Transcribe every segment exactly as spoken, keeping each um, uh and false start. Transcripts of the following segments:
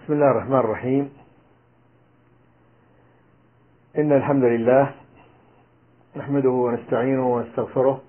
بسم الله الرحمن الرحيم. إن الحمد لله نحمده ونستعينه ونستغفره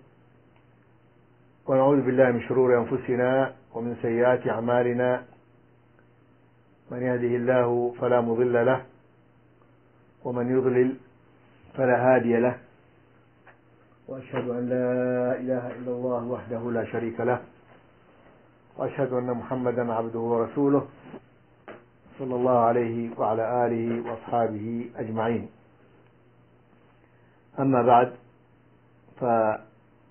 ونعوذ بالله من شرور أنفسنا ومن سيئات أعمالنا. من يهده الله فلا مضل له ومن يضلل فلا هادي له، وأشهد أن لا إله إلا الله وحده لا شريك له، وأشهد أن محمدا عبده ورسوله صلى الله عليه وعلى آله وأصحابه أجمعين. أما بعد، فدرسنا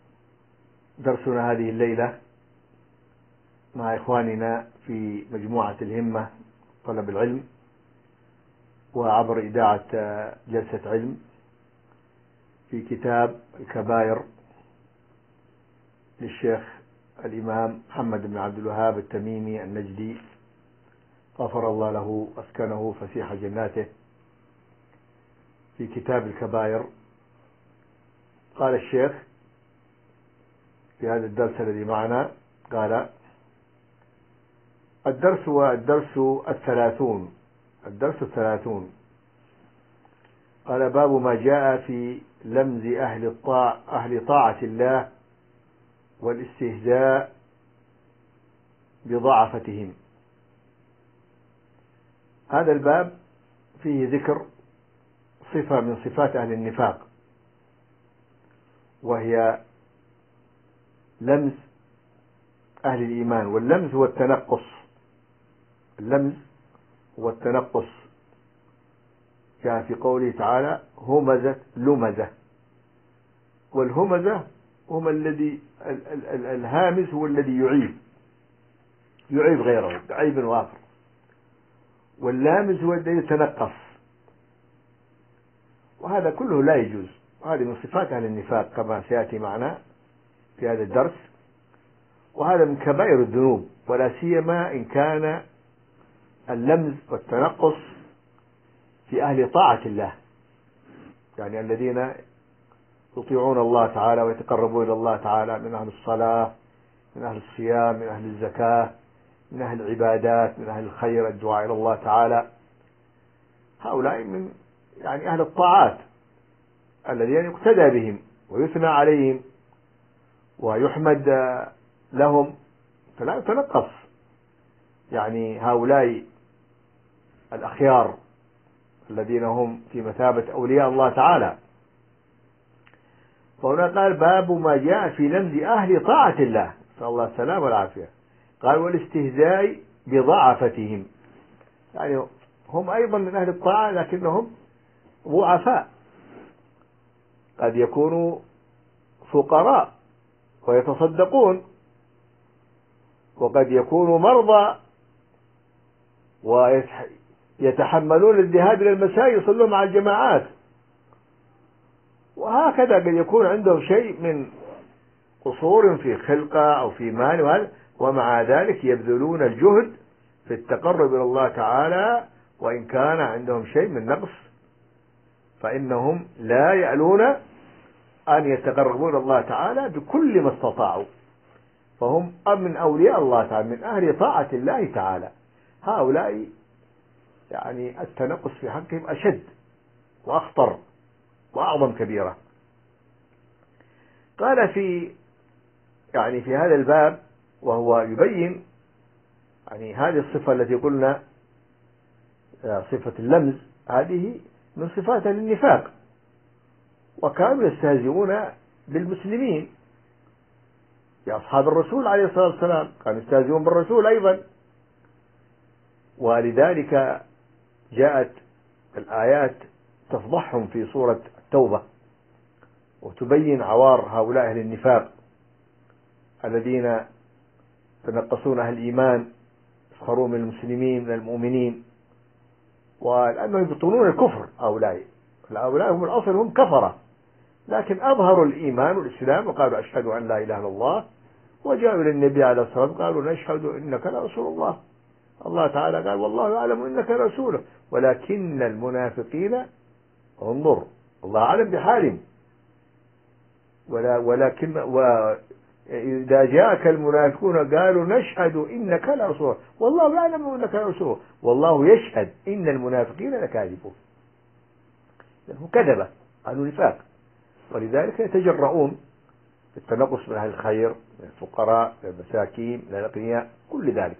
هذه الليلة مع إخواننا في مجموعة الهمة طلب العلم وعبر إذاعة جلسة علم في كتاب الكبائر للشيخ الإمام محمد بن عبد الوهاب التميمي النجدي غفر الله له أسكنه فسيح جناته. في كتاب الكبائر قال الشيخ في هذا الدرس الذي معنا، قال: الدرس والدرس الثلاثون الدرس الثلاثون قال: باب ما جاء في لمز أهل الطاعة أهل طاعة الله والاستهزاء بضعفتهم. هذا الباب فيه ذكر صفة من صفات أهل النفاق، وهي لمز أهل الإيمان. واللمز هو التنقص اللمز هو التنقص جاء في قوله تعالى: همزة لمزة. والهمزة هم الذي ال ال ال الهامز هو الذي يعيب يعيب غيره بعيب وآخر، واللامز هو الذي يتنقص، وهذا كله لا يجوز. وهذه من صفات أهل النفاق كما سيأتي معنا في هذا الدرس، وهذا من كبائر الذنوب، ولا سيما إن كان اللمز والتنقص في أهل طاعة الله، يعني الذين يطيعون الله تعالى ويتقربون إلى الله تعالى، من أهل الصلاة، من أهل الصيام، من أهل الزكاة، من أهل العبادات، من أهل الخير، الدعاء إلى الله تعالى. هؤلاء من يعني أهل الطاعات الذين يقتدى بهم ويثنى عليهم ويحمد لهم، فلا يتنقص يعني هؤلاء الأخيار الذين هم في مثابة أولياء الله تعالى. فهنا قال: باب ما جاء في لمز أهل طاعة الله، نسأل الله السلامة والعافية. قال: والاستهزاء بضعفتهم، يعني هم أيضا من أهل الطاعة لكنهم ضعفاء، قد يكونوا فقراء ويتصدقون، وقد يكونوا مرضى ويتحملون الذهاب إلى المساجد يصلون مع الجماعات، وهكذا قد يكون عندهم شيء من قصور في خلقة أو في مال، ومع ذلك يبذلون الجهد في التقرب إلى الله تعالى، وإن كان عندهم شيء من نقص فإنهم لا يألون أن يتقربون إلى الله تعالى بكل ما استطاعوا، فهم من أولياء الله تعالى، من أهل طاعة الله تعالى. هؤلاء يعني التنقص في حقهم أشد وأخطر وأعظم كبيرة. قال في يعني في هذا الباب، وهو يبين يعني هذه الصفة التي قلنا صفة اللمز، هذه من صفات النفاق، وكانوا يستهزئون بالمسلمين يا أصحاب الرسول عليه الصلاة والسلام، كانوا يستهزئون بالرسول أيضا. ولذلك جاءت الآيات تفضحهم في سورة التوبة وتبين عوار هؤلاء أهل النفاق الذين يتنقصون أهل الإيمان، يسخرون من المسلمين من المؤمنين، ولأنهم يبطلون الكفر. هؤلاء هؤلاء هم الأصل، هم كفرة، لكن أظهروا الإيمان والإسلام وقالوا: أشهد أن لا إله إلا الله، وجاءوا إلى النبي عليه الصلاة والسلام قالوا: نشهد إنك لرسول الله. الله تعالى قال: والله يعلم إنك رسوله ولكن المنافقين، انظر الله أعلم بحالهم، ولا ولكن و إذا جاءك المنافقون قالوا نشهد إنك لرسول والله يعلم إنك لرسول والله يشهد إن المنافقين لكاذبون. لأنه كذبة، قالوا نفاق، ولذلك يتجرؤون في التنقص من أهل الخير، من الفقراء، من المساكين، من الأغنياء، كل ذلك.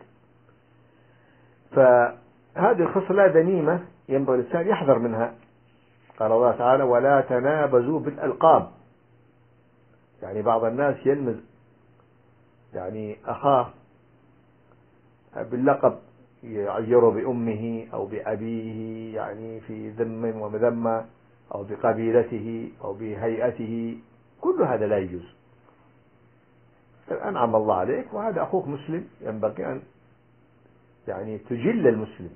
فهذه الخصلة ذميمة ينبغي الإنسان يحذر منها. قال الله تعالى ولا تنابزوا بالألقاب، يعني بعض الناس يلمز يعني أخاه باللقب، يعيره بأمه أو بأبيه، يعني في ذم ومذمة، أو بقبيلته أو بهيئته، كل هذا لا يجوز. أنعم الله عليك وهذا أخوك مسلم، ينبغي أن يعني تجل المسلم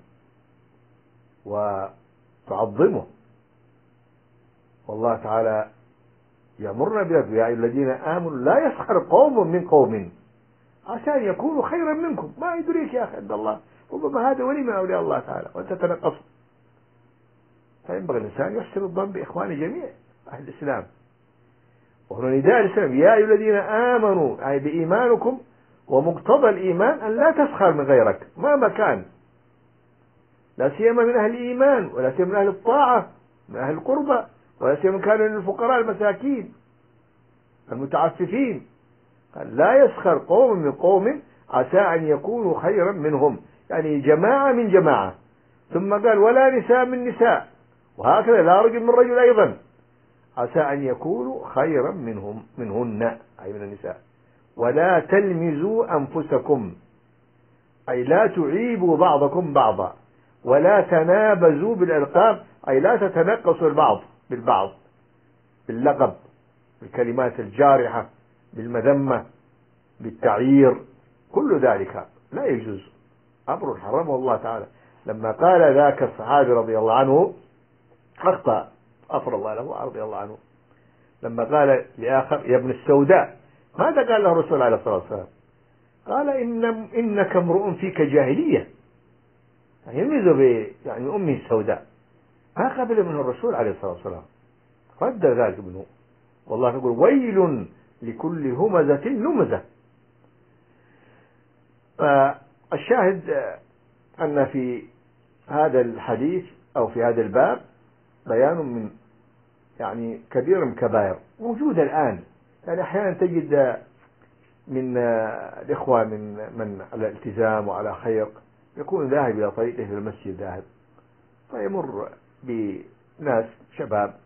وتعظمه. والله تعالى يأمرنا بذلك يا أيها الذين آمنوا لا يسخر قوم من قوم عسى أن يكونوا خيرا منكم. ما يدريك يا أخي عند الله، ربما هذا ولي من أولياء الله تعالى وأنت تنقص. فينبغي الإنسان يحسن الظن بإخوانه جميع أهل الإسلام. وهنا نداء الإسلام يا أيها الذين آمنوا، أي بإيمانكم، ومقتضى الإيمان أن لا تسخر من غيرك مهما كان، لا سيما من أهل الإيمان، ولا سيما من أهل الطاعة، من أهل القربى، ولا سيما كانوا من الفقراء المساكين المتعففين. قال لا يسخر قوم من قوم عسى أن يكونوا خيرا منهم، يعني جماعة من جماعة. ثم قال ولا نساء من نساء، وهكذا لا رجل من رجل أيضا، عسى أن يكونوا خيرا منهم منهن، أي من النساء. ولا تلمزوا أنفسكم، أي لا تعيبوا بعضكم بعضا. ولا تنابزوا بالألقاب، أي لا تتنقصوا البعض بالبعض، باللقب، بالكلمات الجارحة، بالمذمة، بالتعيير، كل ذلك لا يجوز، أمر حرمه الله تعالى. لما قال ذاك الصحابي رضي الله عنه أخطأ، غفر الله له رضي الله عنه، لما قال لآخر يا ابن السوداء، ماذا قال له الرسول عليه الصلاة والسلام؟ قال إن إنك امرؤ فيك جاهلية، يلمزه ب يعني أمه السوداء. ما قبل منه الرسول عليه الصلاة والسلام، رد ذلك منه. والله يقول ويل لكل همزة لمزة. فالشاهد أن في هذا الحديث أو في هذا الباب بيان من يعني كبير من كبائر موجودة الآن. يعني أحيانا تجد من الإخوة من من على التزام وعلى خير يكون ذاهب إلى طريقه في المسجد ذاهب، فيمر بناس شباب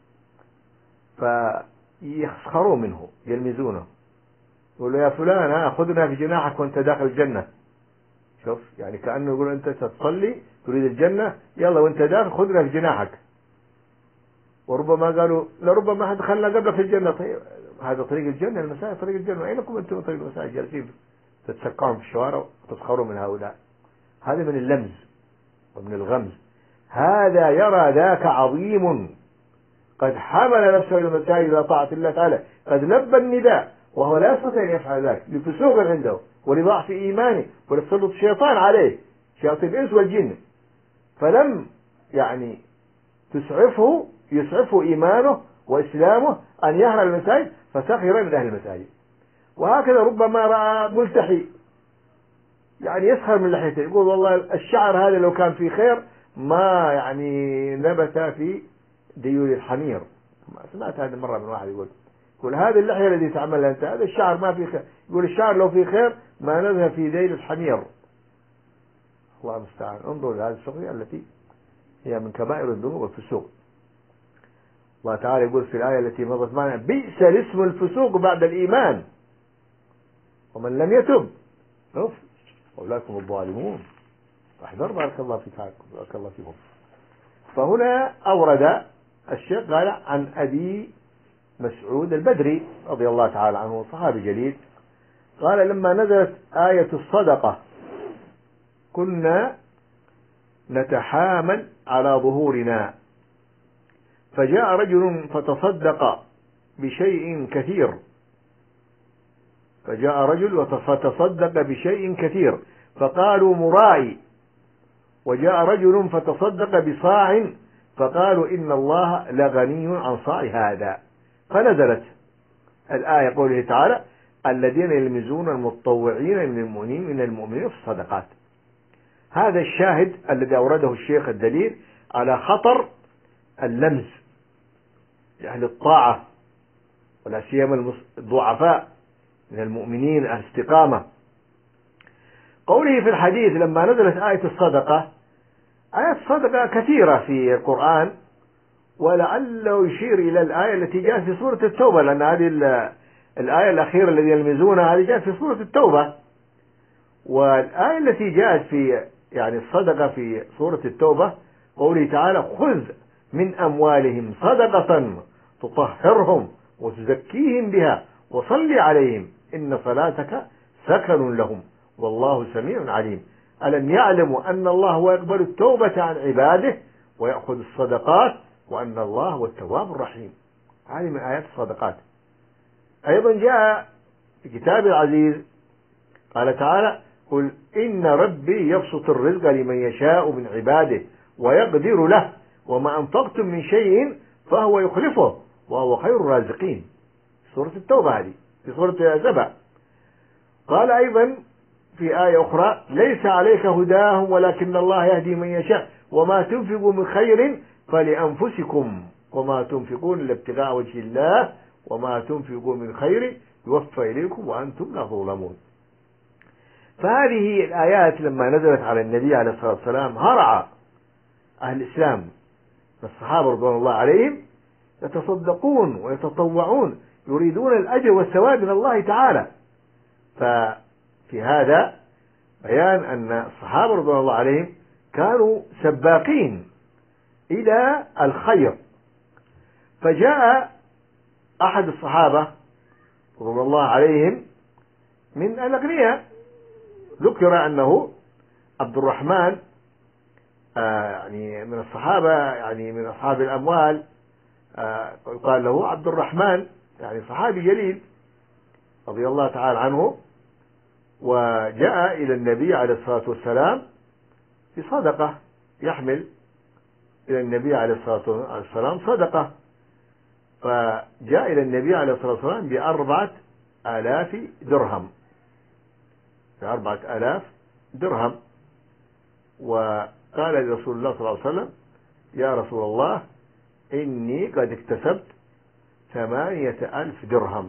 فيسخروا منه، يلمزونه، يقولوا يا فلان ها خذنا في جناحك وانت داخل الجنة. شوف يعني كأنه يقول أنت تصلي تريد الجنة، يلا وانت داخل خذنا في جناحك. وربما قالوا لربما أحد دخلنا قبل في الجنة. طيب هذا طريق الجنة، المساجد طريق الجنة، أينكم أنتم طريق المساجد؟ جالسين تتسكعون في الشوارع وتسخروا من هؤلاء. هذا من اللمز ومن الغمز. هذا يرى ذاك عظيم قد حمل نفسه إلى المساجد إلى طاعة الله تعالى، قد لبى النداء وهو لا يستطيع أن يفعل ذلك لفسوق عنده ولضعف إيمانه ولتسلط الشيطان عليه، شياطين الإنس والجن، فلم يعني تسعفه يسعفه إيمانه وإسلامه أن يهرب المساجد، فسخر من أهل المساجد. وهكذا ربما رأى ملتحي يعني يسخر من لحيته، يقول والله الشعر هذا لو كان في خير ما يعني نبت في ديول الحمير. سمعت هذا مرة من واحد يقول يقول هذه اللحية التي تعملها أنت، هذا الشعر ما في خير، يقول الشعر لو في خير ما نبت في ديل الحمير. الله المستعان. انظروا لهذه السخرية التي هي من كبائر الذنوب والفسوق. الله تعالى يقول في الآية التي مضت معنا بئس الاسم الفسوق بعد الإيمان ومن لم يتب أولئك هم الظالمون. احذر بارك الله فيك بارك الله فيكم. فهنا أورد الشيخ قال عن أبي مسعود البدري رضي الله تعالى عنه صحابي جليل، قال لما نزلت آية الصدقة كنا نتحامل على ظهورنا، فجاء رجل فتصدق بشيء كثير فجاء رجل فتصدق بشيء كثير فقالوا مرائي، وجاء رجل فتصدق بصاع فقالوا إن الله لغني عن صاع هذا. فنزلت الآية قوله تعالى الذين يلمزون المتطوعين من المؤمنين من المؤمنين في الصدقات. هذا الشاهد الذي أورده الشيخ الدليل على خطر اللمز لأهل الطاعة ولا سيما الضعفاء من المؤمنين أهل الاستقامة. قوله في الحديث لما نزلت آية الصدقة، آيات الصدقة كثيرة في القرآن، ولعله يشير إلى الآية التي جاءت في سورة التوبة، لأن هذه الآية الأخيرة الذي يلمزونها هذه جاءت في سورة التوبة، والآية التي جاءت في يعني الصدقة في سورة التوبة قوله تعالى خذ من أموالهم صدقة تطهرهم وتزكيهم بها وصل عليهم إن صلاتك سكن لهم والله سميع عليم. ألم يعلموا أن الله هو يقبل التوبة عن عباده ويأخذ الصدقات وأن الله هو التواب الرحيم. هذه من آيات الصدقات. أيضا جاء في كتاب العزيز قال تعالى قل إن ربي يبسط الرزق لمن يشاء من عباده ويقدر له وما أنفقتم من شيء فهو يخلفه وهو خير الرازقين. سورة التوبة هذه في سورة سبع. قال أيضا في آية أخرى ليس عليك هداهم ولكن الله يهدي من يشاء وما تنفقوا من خير فلأنفسكم وما تنفقون إلا ابتغاء وجه الله وما تنفقوا من خير يوفى إليكم وأنتم لا تظلمون. فهذه الآيات لما نزلت على النبي عليه الصلاة والسلام هرع أهل الإسلام الصحابة رضوان الله عليهم يتصدقون ويتطوعون يريدون الأجر والثواب من الله تعالى. ففي هذا بيان أن الصحابة رضوان الله عليهم كانوا سباقين إلى الخير. فجاء أحد الصحابة رضوان الله عليهم من الأغنياء، ذكر أنه عبد الرحمن آه يعني من الصحابة يعني من أصحاب الأموال، آه قال له عبد الرحمن يعني صحابي جليل رضي الله تعالى عنه، وجاء إلى النبي عليه الصلاة والسلام بصدقة، يحمل إلى النبي عليه الصلاة والسلام صدقة، فجاء إلى النبي عليه الصلاة والسلام بأربعة آلاف درهم بأربعة آلاف درهم وقال لرسول الله صلى الله عليه وسلم يا رسول الله إني قد اكتسبت ثمانية ألف درهم،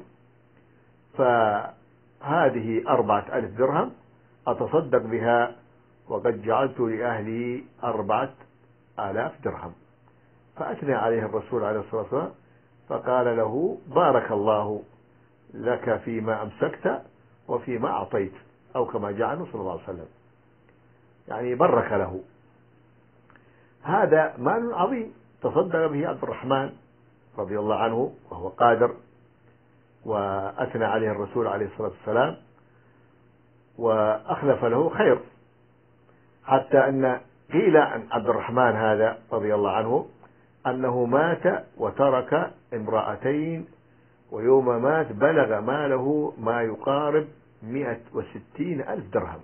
فهذه أربعة ألف درهم أتصدق بها وقد جعلت لأهلي أربعة آلاف درهم. فأثنى عليه الرسول عليه الصلاة والسلام فقال له بارك الله لك فيما أمسكت وفيما أعطيت، أو كما جاء عنه صلى الله عليه وسلم، يعني بارك له. هذا مال عظيم تصدق به عبد الرحمن رضي الله عنه وهو قادر، وأثنى عليه الرسول عليه الصلاة والسلام وأخلف له خير، حتى أن قيل عن عبد الرحمن هذا رضي الله عنه أنه مات وترك امرأتين، ويوم مات بلغ ماله ما يقارب مئة وستين ألف درهم،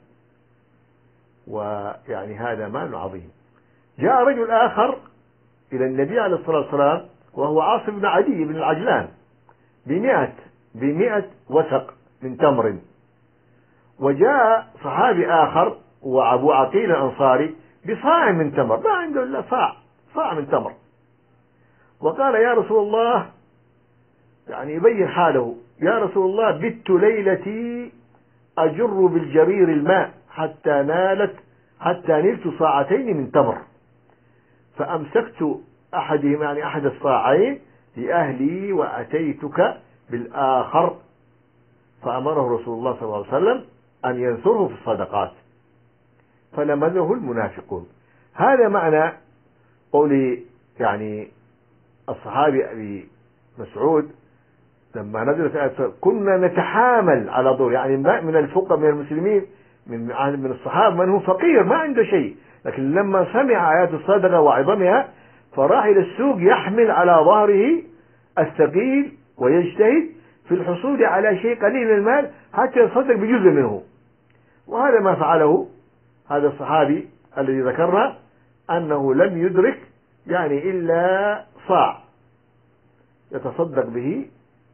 ويعني هذا مال عظيم. جاء رجل آخر إلى النبي عليه الصلاة والسلام وهو عاصم بن عدي بن العجلان بمئة بمئة وسق من تمر، وجاء صحابي آخر وأبو عقيل الأنصاري بصاع من تمر، ما عنده إلا صاع صاع من تمر، وقال يا رسول الله يعني يبين حاله يا رسول الله بت ليلتي أجر بالجرير الماء حتى نالت حتى نلت صاعتين من تمر، فأمسكت أحدهما يعني أحد الصاعين لأهلي وأتيتك بالآخر، فأمره رسول الله صلى الله عليه وسلم أن ينثره في الصدقات فلمزه المنافقون. هذا معنى قول يعني الصحابي أبي مسعود لما نزلت آية كنا نتحامل على ضر، يعني من الفقراء من المسلمين من من الصحابة من هو فقير ما عنده شيء، لكن لما سمع آيات الصدقة وعظمها فراح إلى السوق يحمل على ظهره الثقيل ويجتهد في الحصول على شيء قليل من المال حتى يصدق بجزء منه. وهذا ما فعله هذا الصحابي الذي ذكرنا، أنه لم يدرك يعني إلا صاع يتصدق به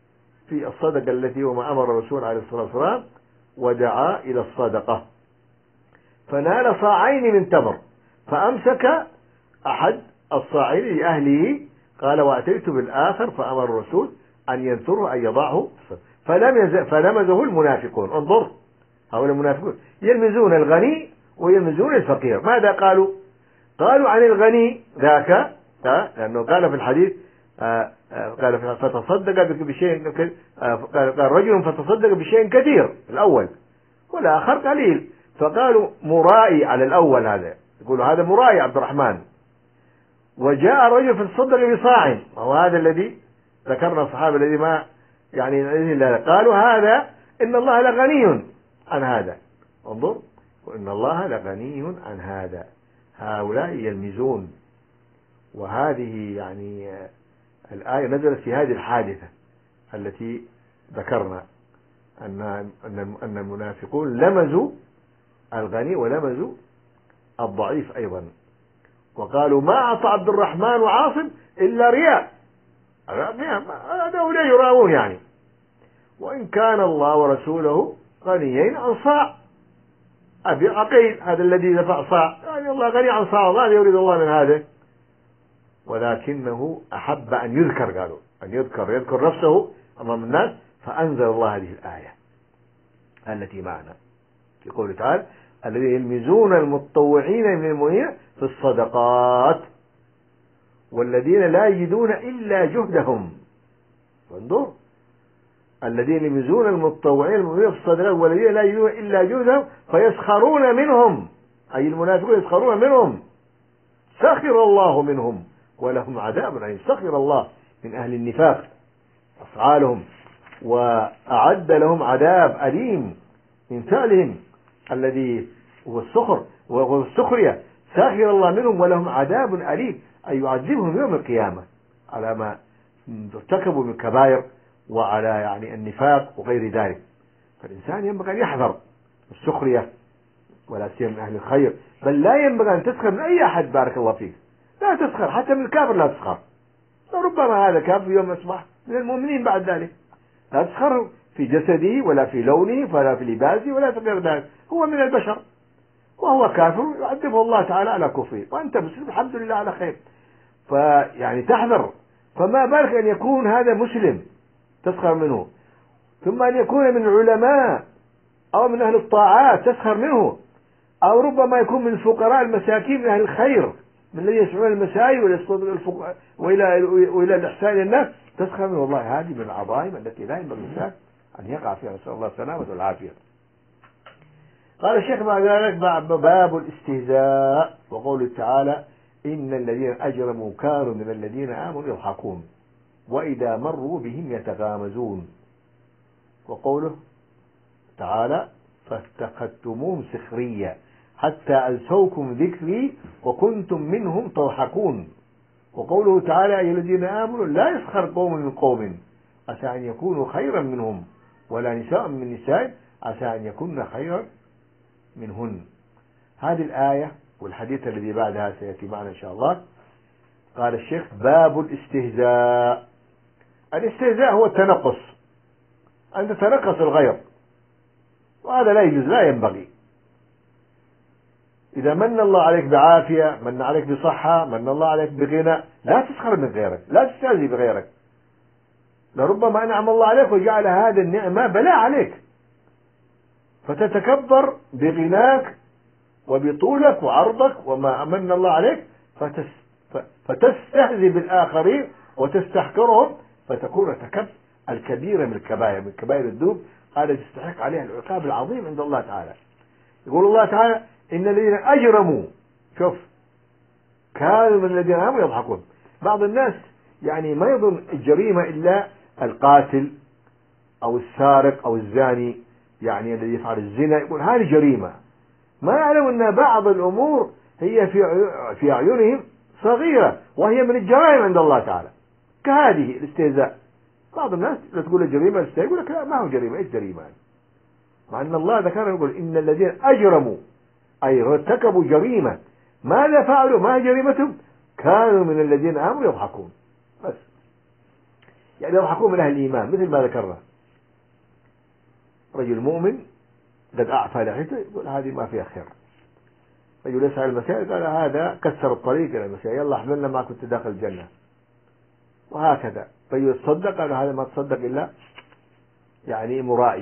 في الصدقة التي وما أمر الرسول عليه الصلاة والسلام ودعا إلى الصدقة، فنال صاعين من تمر، فأمسك أحد الصاعين لأهله، قال وأتيت بالآخر فأمر الرسول أن ينثره أن يضعه، فلم فلمزه المنافقون. انظر، هؤلاء المنافقون يلمزون الغني ويلمزون الفقير. ماذا قالوا؟ قالوا عن الغني ذاك، لأنه قال في الحديث قال فتصدق بشيء، قال رجل فتصدق بشيء كثير الأول والآخر قليل، فقالوا مرائي على الأول، هذا يقولوا هذا مرائي عبد الرحمن. وجاء رجل فتصدق بصاع، وهذا الذي ذكرنا الصحابة الذي ما يعني قالوا هذا إن الله لغني عن هذا. انظر، وإن الله لغني عن هذا. هؤلاء يلمزون. وهذه يعني الآية نزلت في هذه الحادثة التي ذكرنا أن أن المنافقون لمزوا الغني ولمزوا الضعيف أيضا، وقالوا ما أعطى عبد الرحمن وعاصم إلا رياء، هؤلاء يراؤون يعني، وإن كان الله ورسوله غنيين عن صاع. أبي عقيل هذا الذي دفع صاع، يعني الله غني عن صاع، الله يريد الله من هذا، ولكنه أحب أن يذكر، قالوا أن يذكر يذكر نفسه أمام الناس، فأنزل الله هذه الآية التي معنا في قوله تعالى الذين يلمزون المتطوعين من المؤمنين في الصدقات والذين لا يجدون إلا جهدهم. انظر، الذين يلمزون المتطوعين من المؤمنين في الصدقات والذين لا يجدون إلا جهدهم فيسخرون منهم، أي المنافقون يسخرون منهم، سخر الله منهم ولهم عذاب أليم. سخر الله من أهل النفاق أفعالهم وأعد لهم عذاب أليم من فعلهم الذي هو السخر والسخرية. سخر الله منهم ولهم عذاب أليم، أي يعذبهم يوم القيامة على ما ارتكبوا من كبائر وعلى يعني النفاق وغير ذلك. فالإنسان ينبغي أن يحذر السخرية ولا سيما من أهل الخير، بل لا ينبغي أن تسخر من أي أحد. بارك الله فيك، لا تسخر حتى من الكافر، لا تسخر، ربما هذا كافر يوم أصبح من المؤمنين بعد ذلك. لا تسخر في جسده ولا في لونه ولا في لباسه ولا في غير ذلك، هو من البشر وهو كافر يعذبه الله تعالى على كفره، وأنت مسلم الحمد لله على خير. فيعني تحذر، فما بالك أن يكون هذا مسلم تسخر منه، ثم أن يكون من العلماء أو من أهل الطاعات تسخر منه، أو ربما يكون من الفقراء المساكين من أهل الخير من الذين يسعون المساجد وإلى وإلى وإلى الإحسان إلى الناس تسخر منه. والله هذه من العظائم التي لا ينبغي الإنسان أن يقع فيها، نسأل الله السلامة والعافية. قال الشيخ بعد ذلك باب الاستهزاء وقوله تعالى إن الذين أجرموا كانوا من الذين آمنوا يضحكون وإذا مروا بهم يتغامزون، وقوله تعالى فاتخذتموهم سخريا حتى أنسوكم ذكري وكنتم منهم تضحكون، وقوله تعالى أيها الذين آمنوا لا يسخر قوم من قوم عسى أن يكونوا خيرا منهم ولا نساء من نساء عسى أن يكون خيرا منهن. هذه الآية والحديث الذي بعدها سيأتي معنا إن شاء الله. قال الشيخ باب الاستهزاء. الاستهزاء هو التنقص، أن تتنقص الغير، وهذا لا يجوز، لا ينبغي. إذا من الله عليك بعافية، من عليك بصحة، من الله عليك بغنى، لا تسخر من غيرك، لا تستهزئ بغيرك، لربما أنعم الله عليك وجعل هذا النعمة بلاء عليك، فتتكبر بغناك وبطولك وعرضك وما أمن الله عليك، فتستهزئ بالآخرين وتستحقرهم، فتكون ارتكبت الكبيرة من الكبائر، من كبائر الذنوب هذا تستحق عليها العقاب العظيم عند الله تعالى. يقول الله تعالى إن الذين أجرموا، شوف، كانوا من الذين آمنوا يضحكون. بعض الناس يعني ما يظن الجريمة إلا القاتل أو السارق أو الزاني، يعني الذي يفعل الزنا يقول هذه جريمة، ما يعلم أن بعض الأمور هي في في أعينهم صغيرة وهي من الجرائم عند الله تعالى، كهذه الاستهزاء. بعض الناس لا تقول الجريمة الاستهزاء، يقول لك لا ما هو جريمة، ايش جريمة؟ مع أن الله ذكر يقول إن الذين أجرموا أي ارتكبوا جريمة، ماذا فعلوا؟ ما هي جريمتهم؟ كانوا من الذين آمنوا يضحكون. بس يعني يضحكون من أهل الإيمان، مثل ما ذكرنا رجل مؤمن قد أعفى لحيته يقول هذه ما فيها خير. رجل يسعى المسائل قال هذا كسر الطريق إلى المسائل، يلا احملنا ما كنت داخل الجنة. وهكذا رجل يتصدق قال هذا ما تصدق إلا يعني مرائي.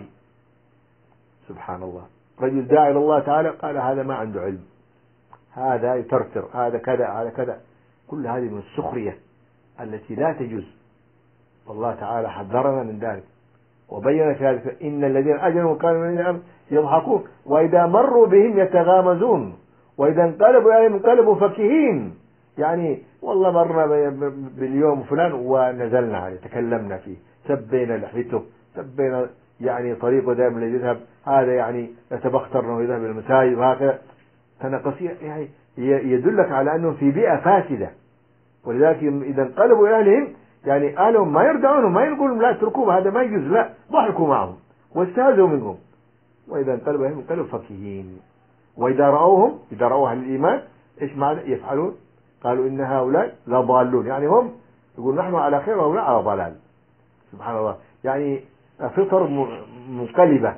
سبحان الله. رجل داعي إلى الله تعالى قال هذا ما عنده علم، هذا يترتر، هذا كذا هذا كذا. كل هذه من السخرية التي لا تجوز، والله تعالى حذرنا من ذلك وبين في ذلك إن الذين أجرموا كانوا من يضحكون وإذا مروا بهم يتغامزون وإذا انقلبوا يعني انقلبوا فكهين. يعني والله مرنا باليوم فلان ونزلنا عليه تكلمنا فيه، سبينا لحيته، سبينا يعني طريقه دائما الذي يذهب، هذا يعني يتبختر انه يذهب الى المساجد وهكذا. تنقصية يعني يدلك على انهم في بيئة فاسدة، ولذلك اذا انقلبوا الى اهلهم يعني اهلهم ما يردعونهم، ما يقولون لا اتركوه هذا ما يجوز، لا ضحكوا معهم واستهزوا منهم. واذا انقلبوا اليهم انقلبوا فكهين. واذا راوهم اذا راوا اهل الايمان ايش معنى يفعلون؟ قالوا ان هؤلاء لضالون، يعني هم يقول نحن على خير وهؤلاء على ضلال. سبحان الله. يعني فطر منقلبة.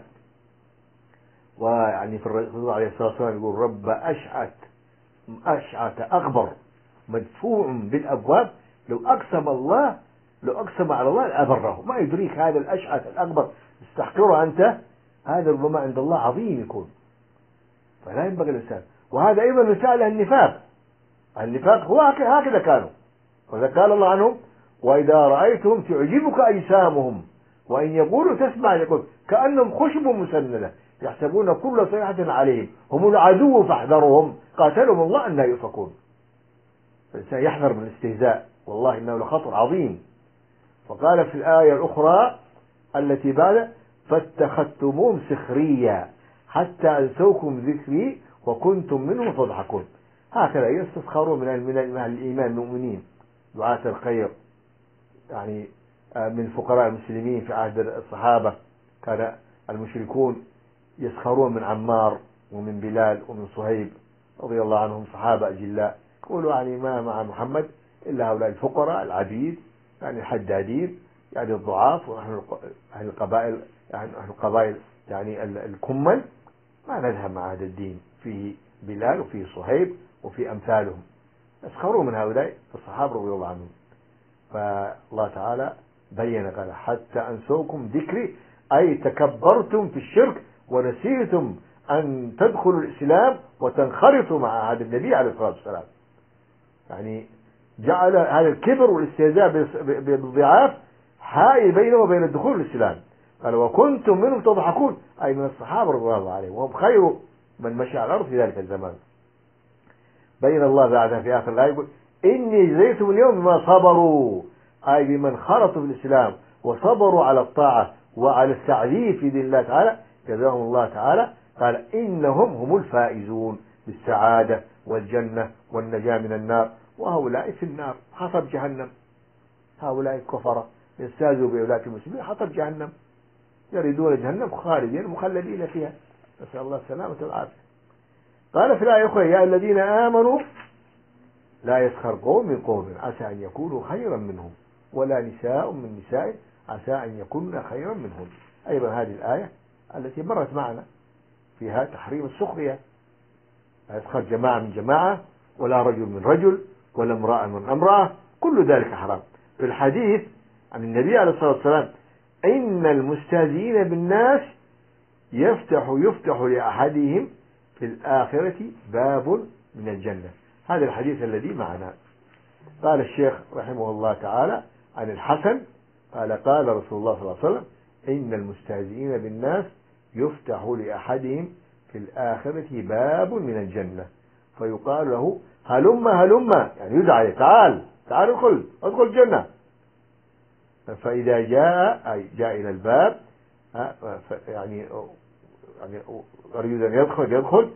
ويعني في الرسول عليه الصلاة والسلام يقول رب أشعث أشعث أغبر مدفوع بالأبواب لو أقسم الله لو أقسم على الله لأبره. ما يدريك هذا الأشعث الأغبر تستحقره أنت، هذا ربما عند الله عظيم يكون، فلا ينبغي الإنسان. وهذا أيضا مثال النفاق. النفاق هو هكذا كانوا، وإذا قال الله عنهم وإذا رأيتهم تعجبك أجسامهم وإن يقولوا تسمع يقول كأنهم خشب مسندة يحسبون كل صيحة عليهم هم العدو فاحذرهم قاتلهم الله أن لا يؤفكون. الإنسان يحذر من الاستهزاء، والله إنه لخطر عظيم. وقال في الآية الأخرى التي بعد فاتخذتموهم سخريا حتى أنسوكم ذكري وكنتم منهم تضحكون. هكذا يستسخرون من من الإيمان المؤمنين دعاة الخير، يعني من فقراء المسلمين في عهد الصحابة كان المشركون يسخرون من عمار ومن بلال ومن صهيب رضي الله عنهم، صحابة أجلاء، يقولوا يعني ما مع محمد إلا هؤلاء الفقراء العبيد يعني الحدادين يعني الضعاف، ونحن أهل القبائل يعني أهل القبائل يعني الكمل ما نذهب مع هذا الدين، فيه بلال وفيه صهيب وفي أمثالهم. يسخرون من هؤلاء الصحابة رضي الله عنهم. فالله تعالى بين قال حتى أنسوكم ذكري، أي تكبرتم في الشرك ونسيتم أن تدخلوا الإسلام وتنخرطوا مع هذا النبي عليه الصلاة والسلام. يعني جعل هذا الكبر والاستهزاء بالضعاف حائل بينه وبين الدخول الإسلام. قال وكنتم منهم تضحكون، أي من الصحابة رضي الله عليهم، وهم خير من مشى على الأرض في ذلك الزمان. بين الله بعدها في آخر الآية يقول إني جزيتهم اليوم بما صبروا، أي بمن خرطوا في الإسلام وصبروا على الطاعة وعلى التعذيب في دين الله تعالى جزاهم الله تعالى. قال إنهم هم الفائزون بالسعادة والجنة والنجاة من النار، وهؤلاء في النار حطب جهنم. هؤلاء الكفرة يستهزئوا بأولئك المسلمين حطب جهنم، يريدون جهنم خالدين مخلدين فيها، نسأل الله السلامة والعافية. قال في الآية الأخرى يا الذين آمنوا لا يسخر قوم من قوم عسى أن يكونوا خيرا منهم ولا نساء من نساء عسى أن يكون خيرا منهم. أيضا هذه الآية التي مرت معنا فيها تحريم السخرية، لا يسخر جماعة من جماعة ولا رجل من رجل ولا امرأة من امرأة، كل ذلك حرام. في الحديث عن النبي عليه الصلاة والسلام إن المستهزئين بالناس يفتح يفتح لأحدهم في الآخرة باب من الجنة. هذا الحديث الذي معنا. قال الشيخ رحمه الله تعالى عن الحسن قال قال رسول الله صلى الله عليه وسلم إن المستهزئين بالناس يفتح لأحدهم في الآخرة باب من الجنة فيقال له هلم هلم، يعني يدعى تعال تعال ادخل ادخل الجنة. فإذا جاء أي جاء إلى الباب يعني يعني يريد أن يدخل يدخل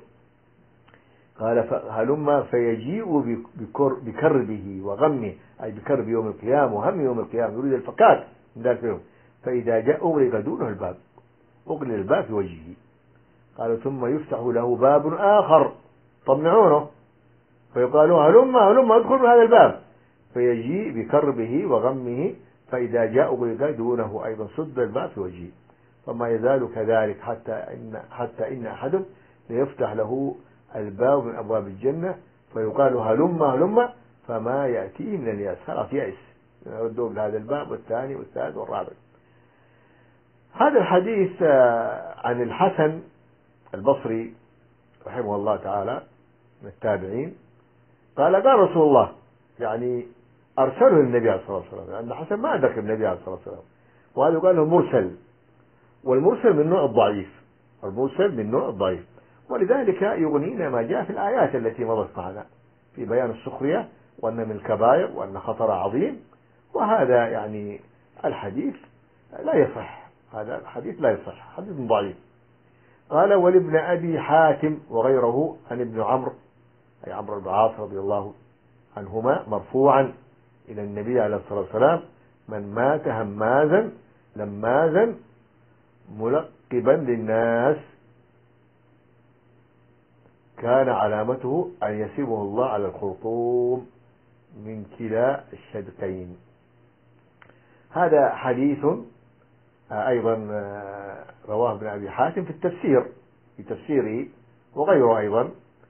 قال هلم فيجيء بكربه وغمه، أي بكرب يوم القيامة وهم يوم القيامة، يريد الفكاك من ذلك اليوم. فإذا جاء أغلق دونه الباب، أغلق الباب في وجهه. قال ثم يفتح له باب آخر طمعونه فيقال هلم هلم ادخل من هذا الباب، فيجيء بكربه وغمه فإذا جاءوا يغادرونه أيضا سد الباب في وجهه، فما يزال كذلك حتى إن حتى إن أحدهم ليفتح له الباب من أبواب الجنة فيقال هلم هلم فما يأتيه من الياس، خلاص يأس يردون لهذا الباب والثاني والثالث والرابع. هذا الحديث عن الحسن البصري رحمه الله تعالى من التابعين قال قال رسول الله، يعني أرسله النبي عليه الصلاة والسلام، لأن حسن ما أدرك النبي عليه الصلاة والسلام، وهذا قال له مرسل، والمرسل من نوع الضعيف، المرسل من نوع الضعيف، ولذلك يغنينا ما جاء في الآيات التي مضت معنا في بيان السخرية وأن من الكبائر وأن خطر عظيم، وهذا يعني الحديث لا يصح، هذا الحديث لا يصح، حديث ضعيف. قال ولابن أبي حاتم وغيره عن ابن عمرو أي عمرو بن العاص رضي الله عنهما مرفوعا إلى النبي عليه الصلاة والسلام من مات همازا لمازا ملقبا للناس كان علامته أن يسيبه الله على الخرطوم من كلا الشدقين. هذا حديث أيضا رواه ابن أبي حاتم في التفسير في تفسيره وغيره أيضا،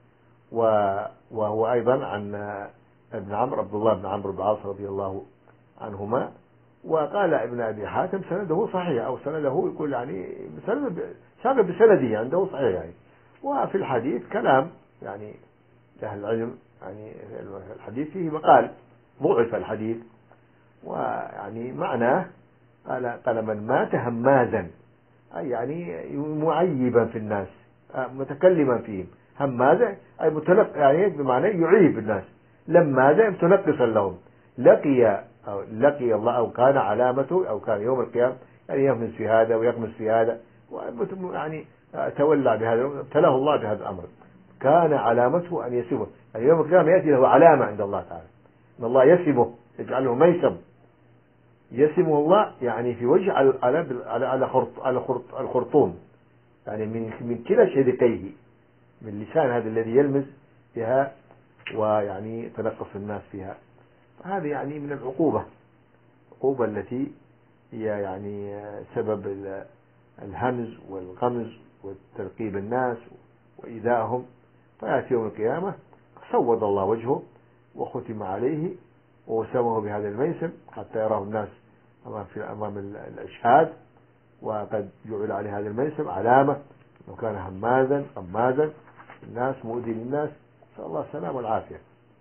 وهو أيضا عن ابن عمرو عبد الله بن عمرو بن العاص رضي الله عنهما. وقال ابن أبي حاتم سنده صحيح، أو سنده يقول يعني سند بسنده عنده صحيح يعني. وفي الحديث كلام يعني أهل العلم، يعني الحديث فيه مقال ضعف الحديث، ويعني معناه قال قال من مات همازا أي يعني معيبا في الناس متكلما فيهم، همازا أي متلق يعني بمعنى يعيب الناس، لمازا متنقصا لهم، لقي أو لقي الله أو كان علامته أو كان يوم القيامة يعني يغمس في هذا ويغمس في هذا، يعني تولى بهذا، ابتلاه الله بهذا الأمر، كان علامته أن يسبه، يعني يوم القيامة يأتي له علامة عند الله تعالى أن الله يسبه يجعله ميسم، يسمه الله يعني في وجه على على على خرط على خرط الخرطوم، يعني من من كلا شدقيه، من لسان هذا الذي يلمس بها ويعني تنقص الناس فيها. هذه يعني من العقوبة، العقوبة التي هي يعني سبب الهمز والغمز وترقيب الناس وإيذائهم، فيأتي يوم القيامة سود الله وجهه وختم عليه ووسمه بهذا الميسم حتى يراه الناس أمام في أمام الأشهاد، وقد جعل عليه هذا الميسم علامة لو كان همازا غمازا الناس مؤذي للناس، نسأل الله السلامة والعافية.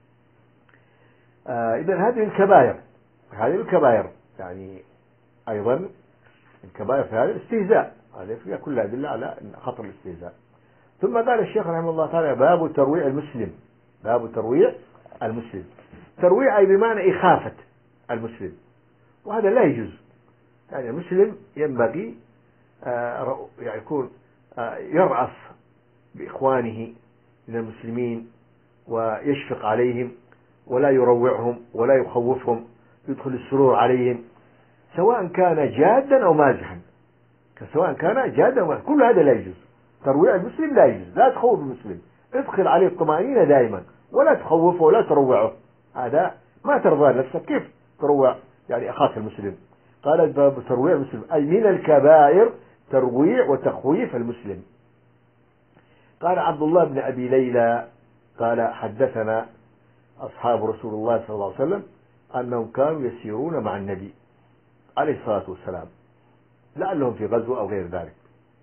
آه إذن هذه الكبائر، هذه الكبائر يعني أيضا الكبائر في هذا الاستهزاء، هذه فيها كل أدلة على خطر الاستهزاء. ثم قال الشيخ رحمه الله تعالى باب ترويع المسلم، باب ترويع المسلم، ترويع أي بمعنى إخافة المسلم، وهذا لا يجوز. يعني المسلم ينبغي آه يعني يكون آه يرأف بإخوانه من المسلمين ويشفق عليهم ولا يروعهم ولا يخوفهم، يدخل السرور عليهم سواء كان جادا أو مازحا، سواء كان جادا أو مازحا، كل هذا لا يجوز. ترويع المسلم لا يجوز، لا تخوف المسلم، ادخل عليه الطمأنينة دائما ولا تخوفه ولا تروعه، هذا ما ترضى نفسك، كيف تروع يعني أخاك المسلم؟ قال باب ترويع المسلم أي من الكبائر ترويع وتخويف المسلم. قال عبد الله بن أبي ليلى قال حدثنا أصحاب رسول الله صلى الله عليه وسلم أنهم كانوا يسيرون مع النبي عليه الصلاة والسلام لعلهم في غزو أو غير ذلك،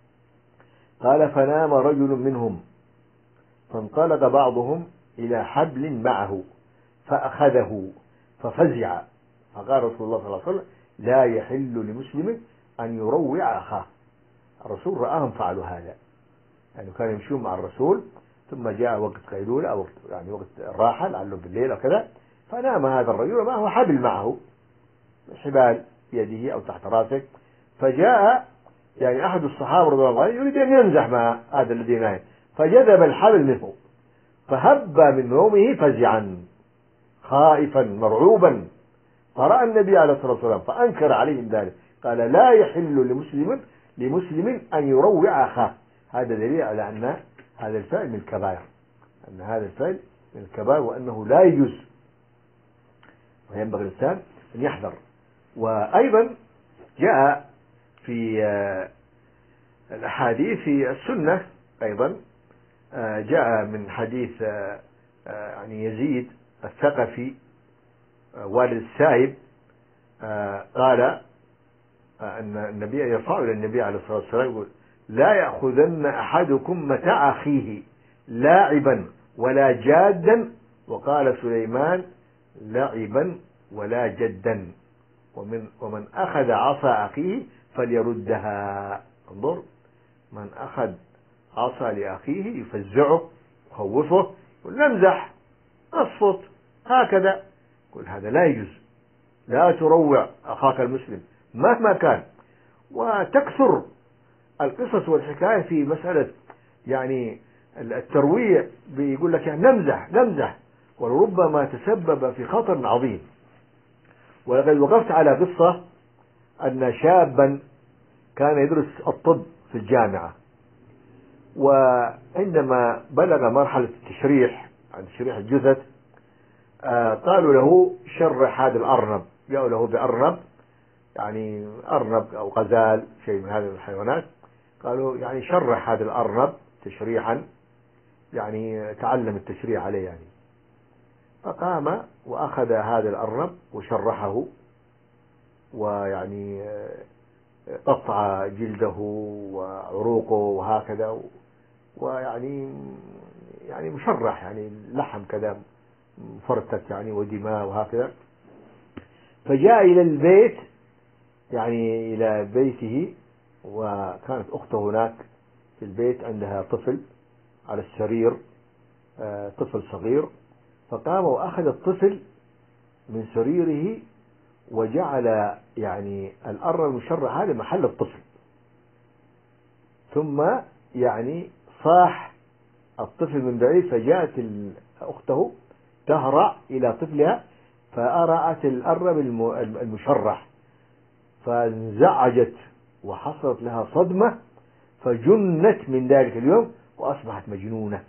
قال فنام رجل منهم فانطلق بعضهم إلى حبل معه فأخذه ففزع، فقال رسول الله صلى الله عليه وسلم لا يحل لمسلم أن يروع أخاه. الرسول رآهم فعلوا هذا، يعني كانوا يمشون مع الرسول ثم جاء وقت قيلولة أو وقت يعني وقت الراحة لعله بالليل أو كذا، فنام هذا الرجل معه حبل معه حبال بيده أو تحت راسه، فجاء يعني أحد الصحابة رضي الله عنهم يريد أن ينزح مع هذا الذي نايم، فجذب الحبل منه فهب من نومه فزعا خائفا مرعوبا، فرأى النبي عليه الصلاة والسلام فأنكر عليهم ذلك، قال لا يحل لمسلم لمسلم أن يروع أخاه. هذا دليل على أن هذا الفعل من الكبائر، أن هذا الفعل من الكبائر وأنه لا يجوز، وينبغي الإنسان أن يحذر وأيضا جاء في الأحاديث في السنة أيضا، جاء من حديث يعني يزيد الثقفي والد السائب قال أن النبي يرفع إلى النبي عليه الصلاة والسلام يقول: لا يأخذن أحدكم متاع أخيه لاعبا ولا جادا، وقال سليمان: لعبا ولا جدا، ومن ومن أخذ عصا أخيه فليردها. انظر، من أخذ عصا لأخيه يفزعه يخوفه، يقول: نمزح نصفط هكذا، يقول هذا لا يجوز. لا تروع أخاك المسلم مهما كان. وتكثر القصص والحكاية في مسألة يعني الترويع، بيقول لك يعني نمزح نمزح، ولربما تسبب في خطر عظيم. ولقد وقفت على قصة أن شابا كان يدرس الطب في الجامعة، وعندما بلغ مرحلة التشريح عن تشريح الجثث قالوا له: شرح هذا الأرنب. جاءوا له بأرنب، يعني أرنب أو غزال، شيء من هذه الحيوانات. قالوا: يعني شرح هذا الأرنب تشريحا، يعني تعلم التشريح عليه يعني. فقام وأخذ هذا الأرنب وشرحه، ويعني قطع جلده وعروقه وهكذا، ويعني يعني مشرح، يعني لحم كذا مفرتك يعني ودماء وهكذا. فجاء إلى البيت، يعني إلى بيته، وكانت أخته هناك في البيت عندها طفل على السرير، طفل صغير. فقام وأخذ الطفل من سريره وجعل يعني الأرنب المشرح هذا محل الطفل، ثم يعني صاح الطفل من بعيد، فجاءت أخته تهرع إلى طفلها فأرأت الأرنب المشرح، فانزعجت وحصلت لها صدمة، فجنت من ذلك اليوم وأصبحت مجنونة.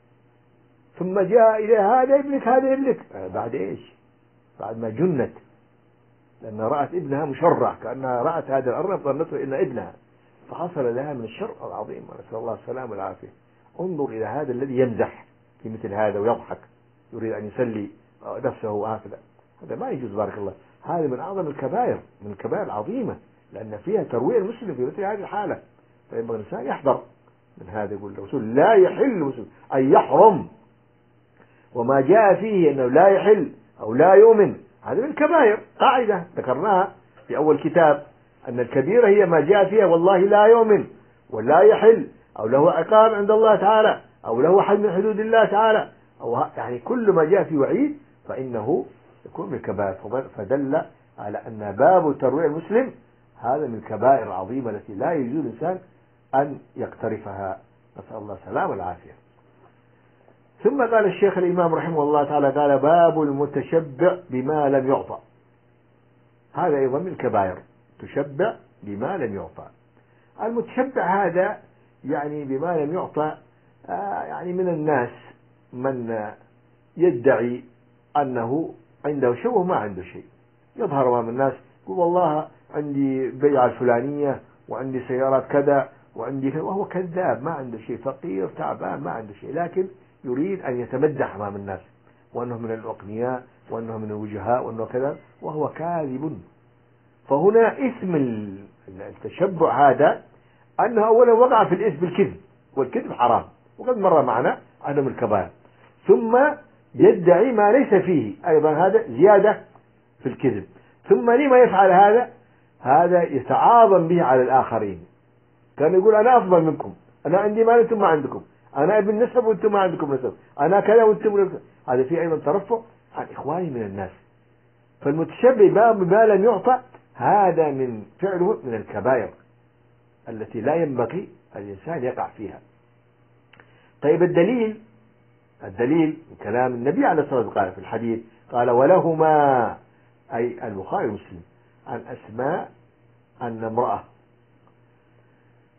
ثم جاء إلى هذا ابنك هذا ابنك بعد إيش؟ بعد ما جنت، لأن رأت ابنها مشرح، كأنها رأت هذا الأرنب ظنته إن ابنها، فحصل لها من الشر العظيم، ونسأل الله السلامة والعافية. انظر إلى هذا الذي يمزح في مثل هذا ويضحك، يريد أن يسلي نفسه هكذا، هذا ما يجوز. بارك الله، هذا من أعظم الكبائر، من الكبائر العظيمة، لأن فيها ترويع المسلم في مثل هذه الحالة. فينبغي الإنسان يحذر من هذا. يقول الرسول: لا يحل المسلم أن يحرم، وما جاء فيه أنه لا يحل أو لا يؤمن، هذا من الكبائر، قاعدة ذكرناها في أول كتاب، أن الكبيرة هي ما جاء فيها والله لا يؤمن ولا يحل، أو له عقاب عند الله تعالى، أو له حد من حدود الله تعالى، أو يعني كل ما جاء في وعيد فإنه يكون من الكبائر. فدل على أن باب ترويع المسلم هذا من الكبائر العظيمة التي لا يجوز الإنسان أن يقترفها، نسأل الله السلامة والعافية. ثم قال الشيخ الإمام رحمه الله تعالى: قال: باب المتشبع بما لم يعطى. هذا أيضا من الكبائر، تشبع بما لم يعطى. المتشبع هذا يعني بما لم يعطى، آه يعني من الناس من يدعي أنه عنده شيء وما عنده شيء، يظهر أمام الناس يقول: والله عندي بيعة الفلانية، وعندي سيارات كذا، وعندي كذا، وهو كذاب، ما عنده شيء، فقير تعبان ما عنده شيء، لكن يريد أن يتمدح أمام الناس وأنه من الأغنياء وأنه من الوجهاء وأنه كذا، وهو كاذب. فهنا اسم التشبع هذا أنه أولا وقع في الاسم بالكذب، والكذب حرام، وقد مر معنا أنه من الكبائر. ثم يدعي ما ليس فيه، أيضا هذا زيادة في الكذب. ثم لما يفعل هذا؟ هذا يتعاظم به على الآخرين، كان يقول: أنا أفضل منكم، أنا عندي مال وأنتم ما عندكم، أنا ابن نسب وأنتم ما عندكم نسب، أنا كذا وأنتم. هذا فيه أيضا ترفع عن إخوانه من الناس. فالمتشبع بما لم يعطى هذا من فعله من الكبائر التي لا ينبغي الإنسان يقع فيها. طيب الدليل، الدليل كلام النبي عليه الصلاة والسلام قال في الحديث، قال: ولهما، أي البخاري ومسلم، عن أسماء أن امرأة،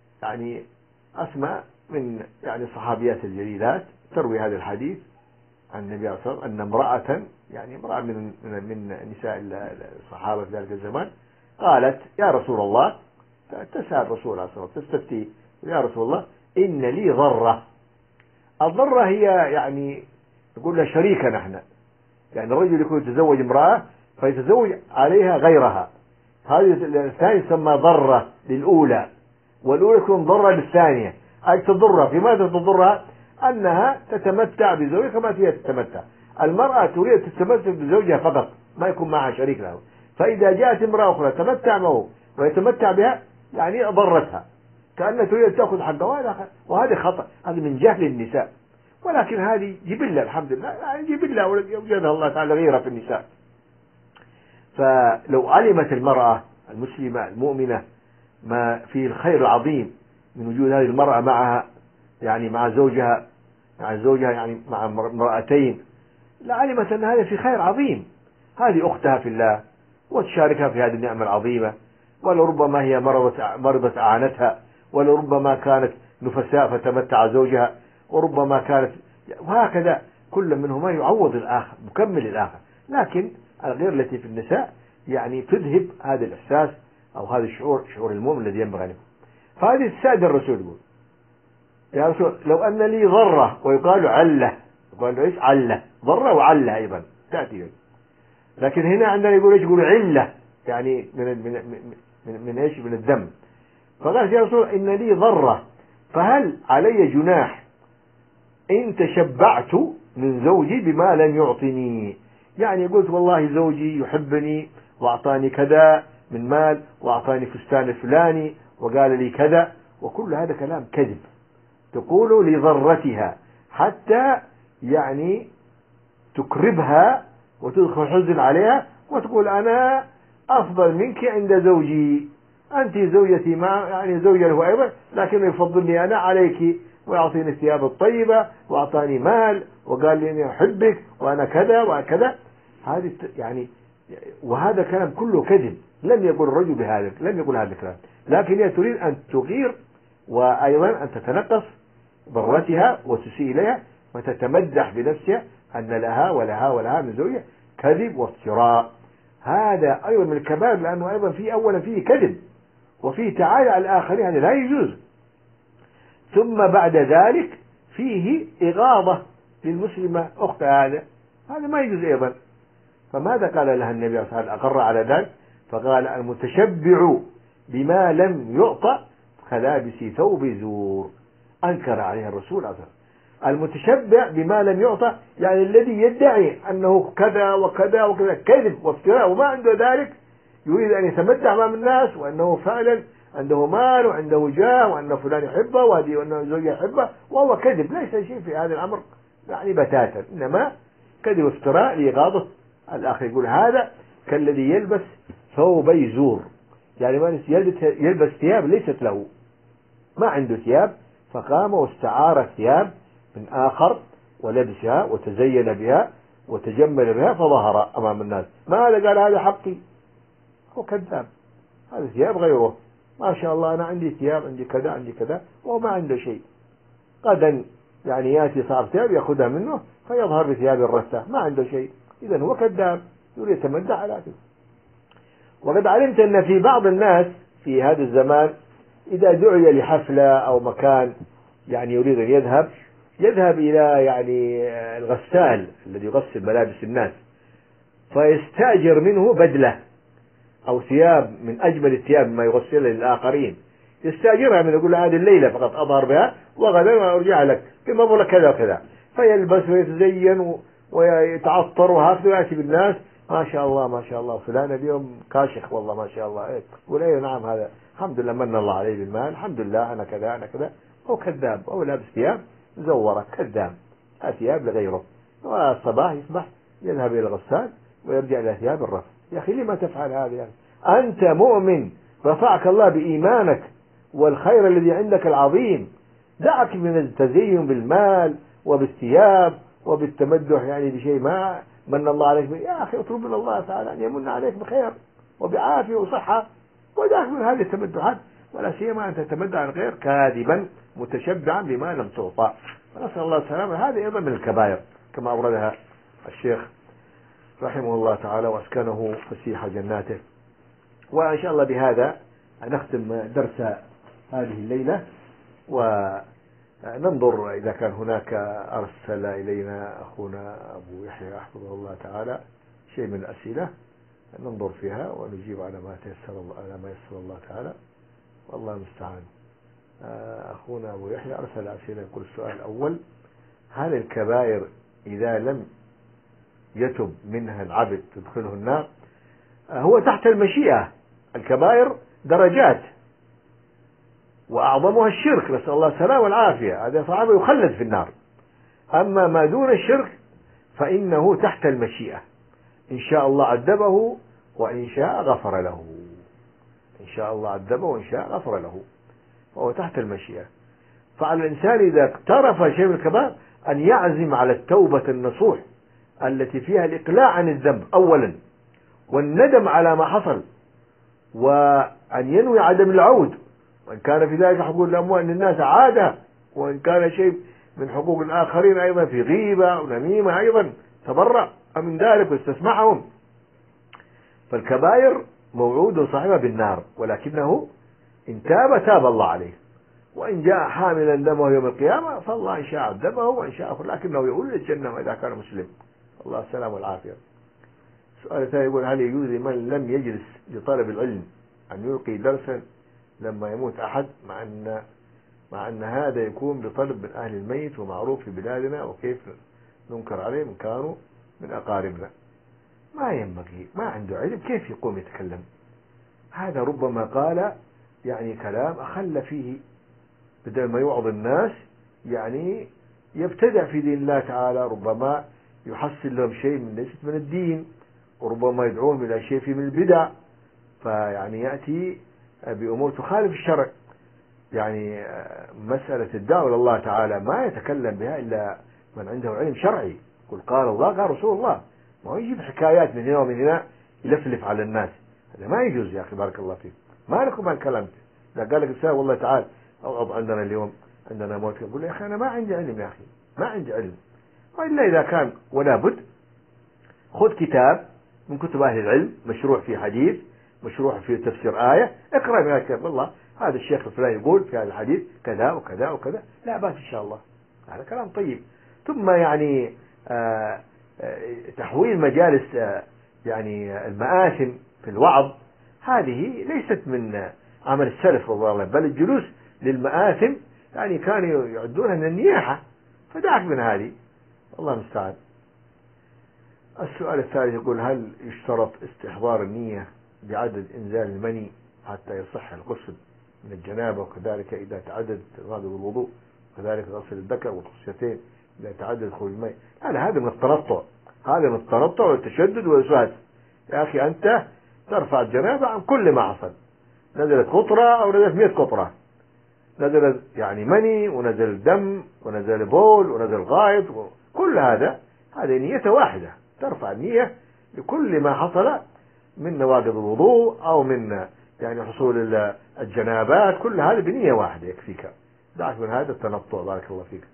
يعني أسماء من يعني الصحابيات الجليلات، تروي هذا الحديث عن النبي صلى الله عليه وسلم أن امرأة، يعني امرأة من من نساء الصحابة في ذلك الزمان، قالت يا رسول الله، تسأل الرسول عليه الصلاة والسلام تستفتي، يا رسول الله إن لي ضرة. الضرة هي يعني نقول لها شريكة نحن، يعني الرجل يكون يتزوج امرأة فيتزوج عليها غيرها، هذه الثانية تسمى ضرة للأولى، والأولى تكون ضرة للثانية. أي تضرها، في ماذا تضرها؟ أنها تتمتع بزوجها كما هي تتمتع. المرأة تريد تتمتع بزوجها فقط، ما يكون معها شريك له. فإذا جاءت امرأة أخرى تمتع معه ويتمتع بها يعني ضرتها، كأنها تريد تأخذ حقها، وهذا خطأ، هذا من جهل النساء. ولكن هذه جبلة الحمد لله، يعني جبلة وجدها الله تعالى غيرها في النساء. فلو علمت المرأة المسلمة المؤمنة ما فيه الخير العظيم من وجود هذه المرأة معها، يعني مع زوجها، مع زوجها يعني مع امرأتين، لعلمت أن هذا في خير عظيم. هذه أختها في الله وتشاركها في هذه النعمة العظيمة، ولربما هي مرضت مرضت أعانتها، ولربما كانت نفساء فتمتع زوجها، وربما كانت، وهكذا كل منهما يعوض الآخر، مكمل الآخر. لكن الغير التي في النساء يعني تذهب هذا الإحساس أو هذا الشعور، شعور المؤمن الذي ينبغي له. فهذه السادة الرسول يقول يا رسول لو أن لي ضرة، ويقال علة، يقال له إيش؟ علة، ضرة وعلة أيضا تأتي. لكن هنا عندنا يقول إيش؟ يقول علة، يعني من من من, من إيش؟ من الدم. فقال يا رسول إن لي ضرة، فهل علي جناح إن تشبعت من زوجي بما لم يعطني؟ يعني قلت والله زوجي يحبني وأعطاني كذا من مال، وأعطاني فستان الفلاني، وقال لي كذا، وكل هذا كلام كذب. تقول لضرتها حتى يعني تكربها وتدخل حزن عليها، وتقول أنا أفضل منك عند زوجي، أنت زوجتي، ما يعني زوجة له أيضا، لكنه يفضلني أنا عليك، ويعطيني الثياب الطيبة، وأعطاني مال، وقال لي إني أحبك وأنا كذا وكذا. هذه يعني، وهذا كلام كله كذب. لم يقول الرجل بهذا، لم يقول هذا الكلام، لكن هي تريد أن تغير، وأيضا أن تتنقص ضرتها وتسيء إليها، وتتمدح بنفسها أن لها ولها ولها من زوجها. كذب وافتراء، هذا أيضا من الكبائر، لأنه أيضا فيه أولا فيه كذب، وفيه تعالى على الآخرين، هذا لا يجوز. ثم بعد ذلك فيه إغاظة للمسلمة أخت هذا، هذا ما يجوز أيضا. فماذا قال لها النبي صلى الله عليه وسلم؟ أقر على ذلك، فقال المتشبع بما لم يعطى كلابس ثوب زور. أنكر عليه الرسول عليه الصلاة والسلام. المتشبع بما لم يعطى يعني الذي يدعي أنه كذا وكذا وكذا، كذب وافتراء، وما عنده ذلك، يريد أن يتمتع أمام الناس وأنه فعلا عنده مال وعنده جاه وأن فلان يحبه وهذه وأنه زوجه يحبه، وهو كذب. ليس شيء في هذا الأمر يعني بتاتا، إنما كذب وافتراء لإغاظة الآخر. يقول هذا كالذي يلبس ثوبي زور، يعني ما يلبس ثياب ليست له، ما عنده ثياب، فقام واستعار الثياب من آخر ولبسها وتزين بها وتجمل بها فظهر أمام الناس. ماذا قال؟ هذا حقي. هو كذاب، هذا ثياب غيره، ما شاء الله أنا عندي ثياب، عندي كذا عندي كذا، وهو ما عنده شيء. غدا يعني يأتي صاحب ثياب يأخذها منه فيظهر بثياب الرثة، ما عنده شيء. إذن هو كذاب، يريد يتمدح على كذا. وقد علمت أن في بعض الناس في هذا الزمان إذا دعي لحفلة أو مكان يعني يريد أن يذهب، يذهب إلى يعني الغسال الذي يغسل ملابس الناس، فيستأجر منه بدلة أو ثياب من أجمل الثياب ما يغسلها للآخرين، يستأجرها من، يقول هذه الليلة فقط أظهر بها وغدا أرجع لك بمبلغ كذا وكذا، فيلبس ويتزين ويتعطر وهكذا، يأتي بالناس ما شاء الله ما شاء الله فلان اليوم كاشخ والله ما شاء الله، يقول ايه نعم هذا الحمد لله من الله عليه بالمال، الحمد لله أنا كذا أنا كذا. هو كذاب، هو لابس ثياب مزورة، كذاب، ثياب لغيره. والصباح يصبح يذهب إلى الغسال ويرجع إلى ثياب الرفع. يا أخي لما تفعل هذا؟ يعني أنت مؤمن رفعك الله بإيمانك والخير الذي عندك العظيم، دعك من التزين بالمال وبالثياب وبالتمدح يعني بشيء ما من الله عليك به. يا أخي اطلب من الله تعالى أن يمن عليك بخير وبعافية وصحة، ودعك من هذه التمدحات، ولا سيما أن تتمدح عن غير كاذبا متشبعا بما لم تعطى. فنسأل الله السلامة. هذا أيضا من الكبائر، كما أوردها الشيخ رحمه الله تعالى وأسكنه فسيح جناته. وإن شاء الله بهذا نختم درس هذه الليلة، وننظر إذا كان هناك أرسل إلينا أخونا أبو يحيى حفظه الله تعالى شيء من الأسئلة ننظر فيها ونجيب على ما تيسر الله على ما يسر الله تعالى، والله المستعان. أخونا أبو يحيى أرسل أسئلة. يقول السؤال الأول: هل الكبائر إذا لم يتب منها العبد تدخله النار؟ هو تحت المشيئة. الكبائر درجات، وأعظمها الشرك، نسأل الله السلامة والعافية، هذا صعب يخلد في النار. أما ما دون الشرك فإنه تحت المشيئة، إن شاء الله عذبه وإن شاء غفر له. إن شاء الله عذبه وإن شاء غفر له، وهو تحت المشيئة. فعلى الإنسان إذا اقترف شيء من الكبائر أن يعزم على التوبة النصوح التي فيها الإقلاع عن الذنب أولا، والندم على ما حصل، وأن ينوي عدم العود، وإن كان في ذلك حقوق الأموال للناس عادة، وإن كان شيء من حقوق الآخرين أيضا في غيبة ونميمة أيضا تبرأ من ذلك واستسمحهم. فالكبائر موعود صاحبها بالنار، ولكنه إن تاب تاب الله عليه، وإن جاء حاملا دمه يوم القيامة فالله إن شاء عذبه وإن شاء غفر، لكنه يقول للجنة إذا كان مسلم. الله السلام والعافية. السؤال الثاني يقول: هل يجوز لمن لم يجلس لطلب العلم أن يلقي درسا لما يموت أحد، مع أن مع أن هذا يكون بطلب من أهل الميت ومعروف في بلادنا، وكيف ننكر عليه من كانوا من أقاربنا؟ ما ينبغي، ما عنده علم كيف يقوم يتكلم؟ هذا ربما قال يعني كلام أخل فيه، بدل ما يوعظ الناس يعني يبتدع في دين الله تعالى، ربما يحصل لهم شيء من ليست من الدين، وربما يدعوهم إلى شيء في من البدع، فيعني يأتي بأمور تخالف الشرع. يعني مسألة الدعوة إلى الله تعالى ما يتكلم بها إلا من عنده علم شرعي، يقول قال الله قال رسول الله، ما هو يجيب حكايات من هنا ومن هنا يلفلف على الناس، هذا ما يجوز يا أخي. بارك الله فيك، ما لكم عن كلامك. إذا قال لك الإنسان والله تعال أوعظ عندنا اليوم عندنا موت، يقول يا أخي أنا ما عندي علم يا أخي، ما عندي علم. وإلا إذا كان ولا بد خذ كتاب من كتب أهل العلم مشروع في حديث، مشروع في تفسير آية، اقرأ من كتاب الله هذا الشيخ الفلاني يقول في هذا الحديث كذا وكذا وكذا، لا بأس إن شاء الله، هذا كلام طيب. ثم يعني آآ آآ تحويل مجالس يعني المآثم في الوعظ هذه ليست من عمل السلف رضي الله عنهم، بل الجلوس للمآثم يعني كانوا يعدونها من النياحة، فدعك من هذه، الله المستعان. السؤال الثالث يقول: هل يشترط استحضار النية بعدد إنزال المني حتى يصح الغسل من الجنابة، وكذلك إذا تعدد غالب الوضوء، وكذلك غسل الذكر والخصيتين إذا تعدد دخول الماء؟ هذا هذا من التنطع، هذا من التنطع والتشدد والإسهاد. يا أخي أنت ترفع الجنابة عن كل ما حصل، نزلت قطرة أو نزلت مئة قطرة، نزل يعني مني ونزل دم ونزل بول ونزل غائط، كل هذا هذه نية واحدة، ترفع النية لكل ما حصل من نواقض الوضوء أو من يعني حصول الجنابات، كل هذا بنية واحدة يكفيك. دعك من هذا التنطع، بارك الله فيك.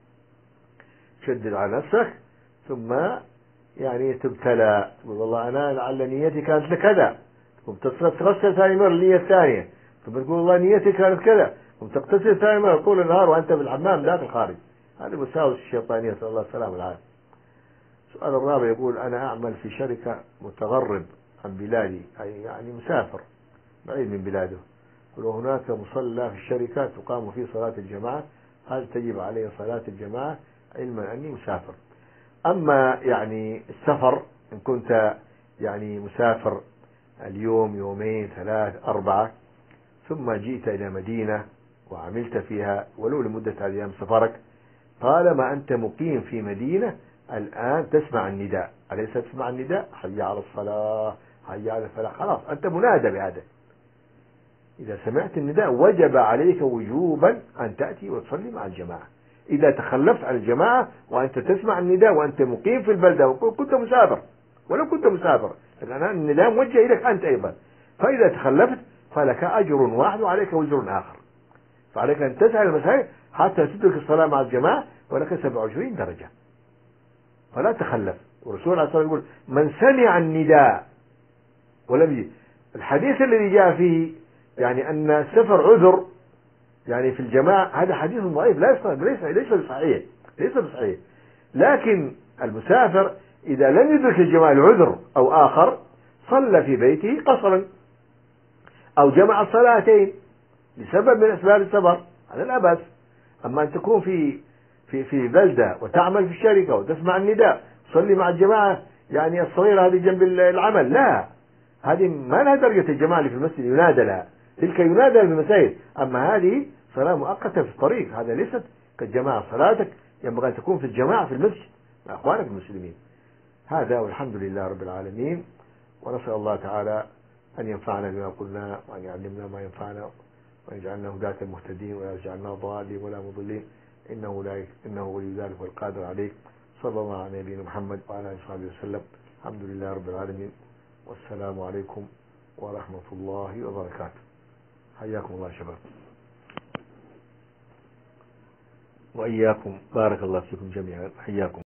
شدد على نفسك، ثم يعني تبتلى، تقول والله أنا لعل نيتي كانت لكذا، وتغسل ثاني مرة النية الثانية، ثم تقول والله نيتي كانت كذا، وتغتسل ثاني مرة طول النهار وأنت في الحمام لا في الخارج. هذه مساوس الشيطانية، نسأل الله السلامة والعافية. السؤال الرابع يقول: أنا أعمل في شركة متغرب عن بلادي، أي يعني مسافر بعيد من بلاده، وهناك مصلى في الشركة تقام فيه صلاة الجماعة، هل تجب علي صلاة الجماعة علما أني مسافر؟ أما يعني السفر، إن كنت يعني مسافر اليوم يومين ثلاث أربعة ثم جئت إلى مدينة وعملت فيها ولو لمدة أيام سفرك، طالما أنت مقيم في مدينة الآن تسمع النداء، أليس تسمع النداء؟ حي على الصلاة، حي على الفلاح، خلاص أنت منادى بهذا. إذا سمعت النداء وجب عليك وجوبا أن تأتي وتصلي مع الجماعة. إذا تخلفت عن الجماعة وأنت تسمع النداء وأنت مقيم في البلدة وكنت مسافر، ولو كنت مسافر لأن النداء موجه إليك أنت أيضا، فإذا تخلفت فلك أجر واحد وعليك وزر آخر. فعليك أن تسعى المساجد حتى تدرك الصلاة مع الجماعة، ولك سبع وعشرين درجة. فلا تخلف. والرسول عليه الصلاة والسلام يقول من سمع النداء ولم يجي. الحديث الذي جاء فيه يعني أن السفر عذر يعني في الجماعة، هذا حديث ضعيف لا يصح، ليس ليس بصحيح ليس بصحيح. لكن المسافر إذا لم يدرك الجماعة لعذر أو آخر صلى في بيته قصرا أو جمع الصلاتين لسبب من أسباب السفر، هذا لا بأس. أما أن تكون في في في بلدة وتعمل في الشركة وتسمع النداء تصلي مع الجماعة يعني الصغيرة هذه جنب العمل، لا، هذه ما لها درجة الجماعة اللي في المسجد ينادى لها، تلك ينادى في المساجد. أما هذه صلاة مؤقتة في الطريق، هذا ليست كالجماعة. صلاتك ينبغي أن تكون في الجماعة في المسجد مع أخوانك المسلمين. هذا والحمد لله رب العالمين. ونسأل الله تعالى أن ينفعنا بما قلنا وأن يعلمنا ما ينفعنا وأن يجعلنا هداة مهتدين ولا يجعلنا ضالين ولا مضلين، إنه لا إنه ولي ذلك والقادر عليه. صلى الله على نبينا محمد وعلى آله وصحبه وسلم. الحمد لله رب العالمين، والسلام عليكم ورحمة الله وبركاته. حياكم الله شباب. وإياكم، بارك الله فيكم جميعا، حياكم.